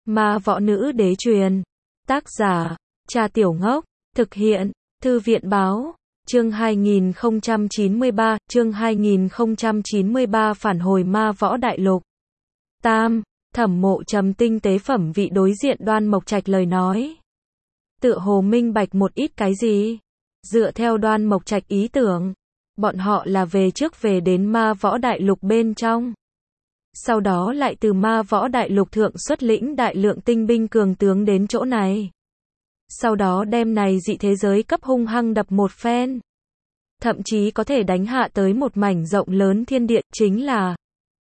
Ma võ nữ đế truyền. Tác giả, Cha Tiểu Ngốc. Thực hiện, Thư viện báo. Chương 2093, chương 2093 phản hồi ma võ đại lục. Tam, Thẩm Mộ Trầm tinh tế phẩm vị đối diện Đoan Mộc Trạch lời nói. Tựa hồ minh bạch một ít cái gì. Dựa theo Đoan Mộc Trạch ý tưởng, bọn họ là về trước về đến ma võ đại lục bên trong. Sau đó lại từ ma võ đại lục thượng xuất lĩnh đại lượng tinh binh cường tướng đến chỗ này. Sau đó đem này dị thế giới cấp hung hăng đập một phen. Thậm chí có thể đánh hạ tới một mảnh rộng lớn thiên địa, chính là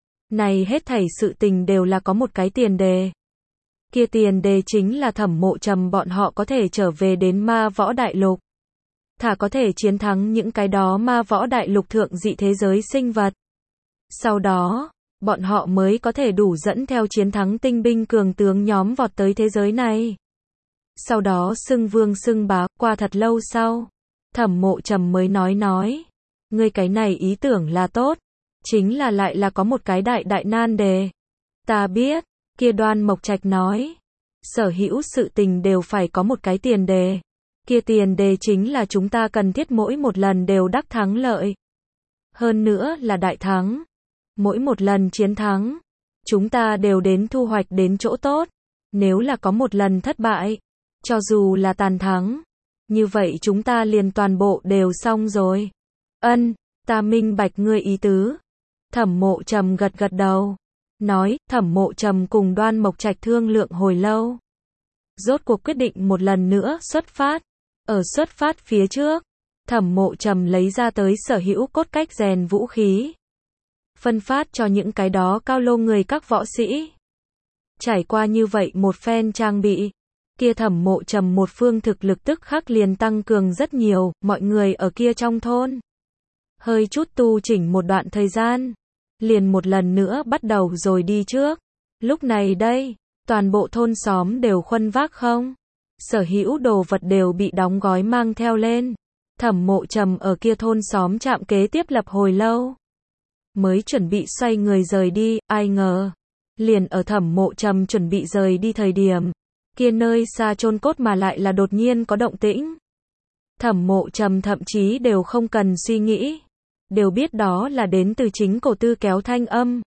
này hết thảy sự tình đều là có một cái tiền đề. Kia tiền đề chính là Thẩm Mộ Trầm bọn họ có thể trở về đến ma võ đại lục. Thả có thể chiến thắng những cái đó ma võ đại lục thượng dị thế giới sinh vật. Sau đó, bọn họ mới có thể đủ dẫn theo chiến thắng tinh binh cường tướng nhóm vọt tới thế giới này. Sau đó xưng vương xưng bá, qua thật lâu sau, Thẩm Mộ Trầm mới nói, ngươi cái này ý tưởng là tốt, chính là lại là có một cái đại nan đề. Ta biết, kia Đoan Mộc Trạch nói, sở hữu sự tình đều phải có một cái tiền đề. Kia tiền đề chính là chúng ta cần thiết mỗi một lần đều đắc thắng lợi. Hơn nữa là đại thắng. Mỗi một lần chiến thắng, chúng ta đều đến thu hoạch đến chỗ tốt. Nếu là có một lần thất bại, cho dù là tàn thắng, như vậy chúng ta liền toàn bộ đều xong rồi. Ân, ta minh bạch ngươi ý tứ. Thẩm Mộ Trầm gật đầu, nói. Thẩm Mộ Trầm cùng Đoan Mộc Trạch thương lượng hồi lâu, rốt cuộc quyết định một lần nữa xuất phát. Ở xuất phát phía trước, Thẩm Mộ Trầm lấy ra tới sở hữu cốt cách rèn vũ khí, phân phát cho những cái đó cao lô người các võ sĩ. Trải qua như vậy một phen trang bị, kia Thẩm Mộ Trầm một phương thực lực tức khắc liền tăng cường rất nhiều. Mọi người ở kia trong thôn hơi chút tu chỉnh một đoạn thời gian, liền một lần nữa bắt đầu rồi đi trước. Lúc này đây, toàn bộ thôn xóm đều khuân vác không, sở hữu đồ vật đều bị đóng gói mang theo lên. Thẩm Mộ Trầm ở kia thôn xóm trạm kế tiếp lập hồi lâu, mới chuẩn bị xoay người rời đi. Ai ngờ, liền ở Thẩm Mộ Trầm chuẩn bị rời đi thời điểm, kia nơi xa chôn cốt mà lại là đột nhiên có động tĩnh. Thẩm Mộ Trầm thậm chí đều không cần suy nghĩ, đều biết đó là đến từ chính Cổ Tư Kéo thanh âm.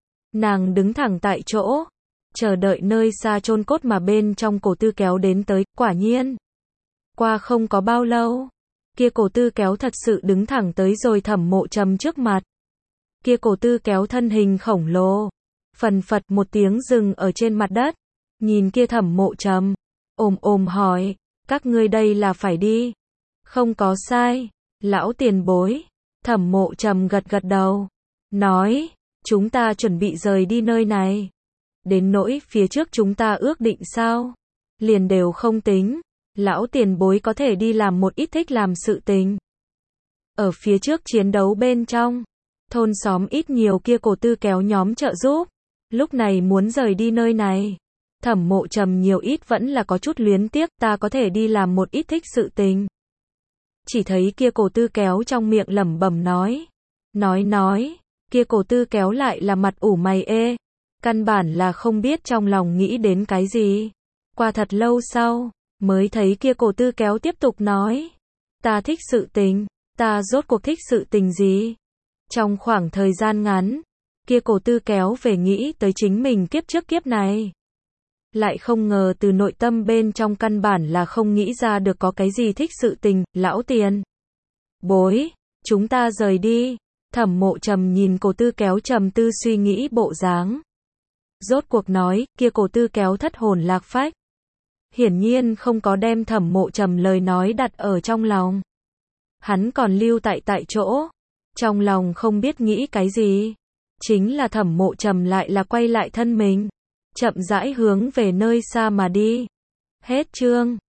Nàng đứng thẳng tại chỗ, chờ đợi nơi xa chôn cốt mà bên trong Cổ Tư Kéo đến tới. Quả nhiên, qua không có bao lâu, kia Cổ Tư Kéo thật sự đứng thẳng tới rồi Thẩm Mộ Trầm trước mặt. Kia Cổ Tư Kéo thân hình khổng lồ, phần phật một tiếng dừng ở trên mặt đất, nhìn kia Thẩm Mộ Trầm, ồm hỏi, các ngươi đây là phải đi? Không có sai, lão tiền bối. Thẩm Mộ Trầm gật đầu, nói, chúng ta chuẩn bị rời đi nơi này. Đến nỗi phía trước chúng ta ước định sao, liền đều không tính. Lão tiền bối có thể đi làm một ít thích làm sự tình. Ở phía trước chiến đấu bên trong, thôn xóm ít nhiều kia Cổ Tư Kéo nhóm trợ giúp, lúc này muốn rời đi nơi này. Thẩm Mộ Trầm nhiều ít vẫn là có chút luyến tiếc. Ta có thể đi làm một ít thích sự tình. Chỉ thấy kia Cổ Tư Kéo trong miệng lẩm bẩm nói, kia Cổ Tư Kéo lại là mặt ủ mày ê, căn bản là không biết trong lòng nghĩ đến cái gì. Qua thật lâu sau, mới thấy kia Cổ Tư Kéo tiếp tục nói, ta thích sự tình. Ta rốt cuộc thích sự tình gì? Trong khoảng thời gian ngắn, kia Cổ Tư Kéo về nghĩ tới chính mình kiếp trước kiếp này. Lại không ngờ từ nội tâm bên trong căn bản là không nghĩ ra được có cái gì thích sự tình. Lão tiền bối, chúng ta rời đi. Thẩm Mộ Trầm nhìn Cổ Tư Kéo trầm tư suy nghĩ bộ dáng, rốt cuộc nói. Kia Cổ Tư Kéo thất hồn lạc phách, hiển nhiên không có đem Thẩm Mộ Trầm lời nói đặt ở trong lòng. Hắn còn lưu tại chỗ, trong lòng không biết nghĩ cái gì. Chính là Thẩm Mộ Trầm lại là quay lại thân mình, chậm rãi hướng về nơi xa mà đi. Hết chương.